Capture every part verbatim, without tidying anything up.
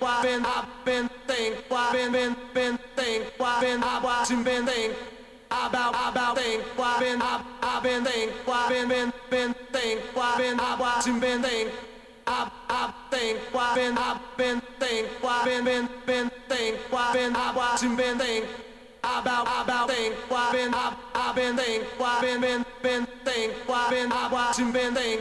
I've been, I've been think, I've been, been, been think, I've been, I've watching, been think about, about think, I've been, I've, I've been think, I've been, been, been think, I've been, I've watching, been think, I've, I've think, I've been, I've been think, I've been, been, been think, I've been, I've watching, been think about, about think, I've been, I've, I've been think, I've been, been, been think, I've been, I've watching, been think.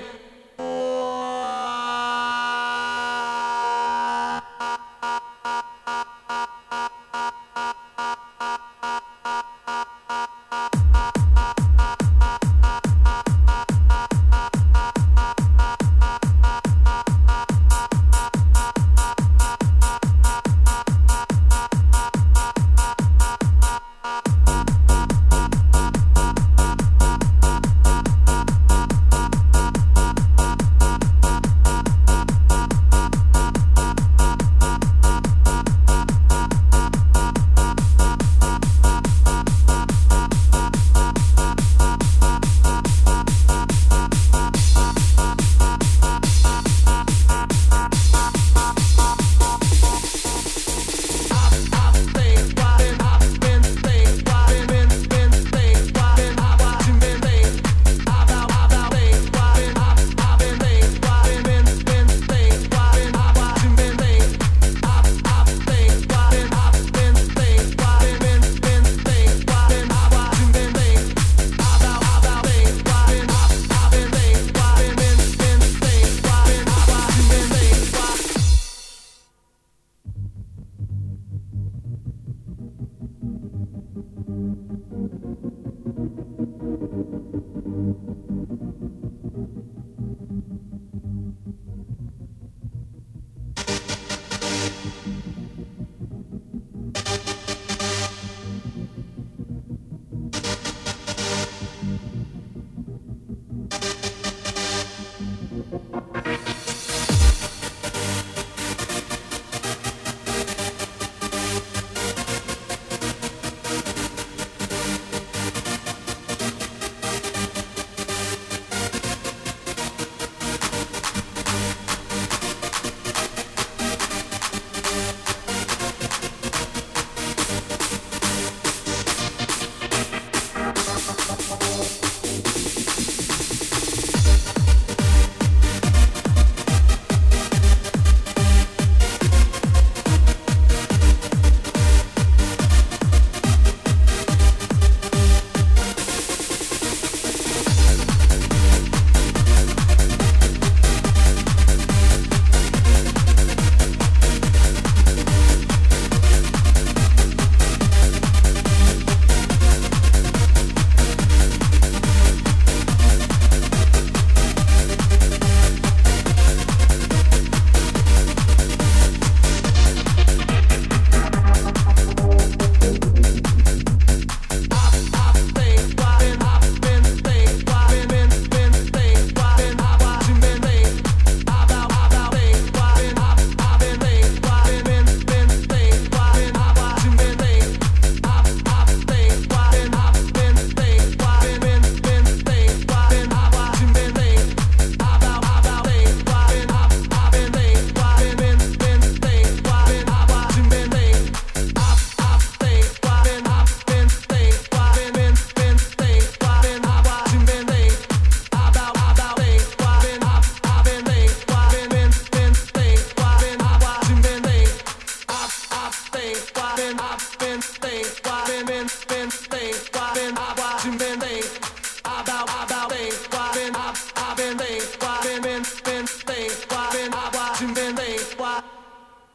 I've been, I've been, I've been,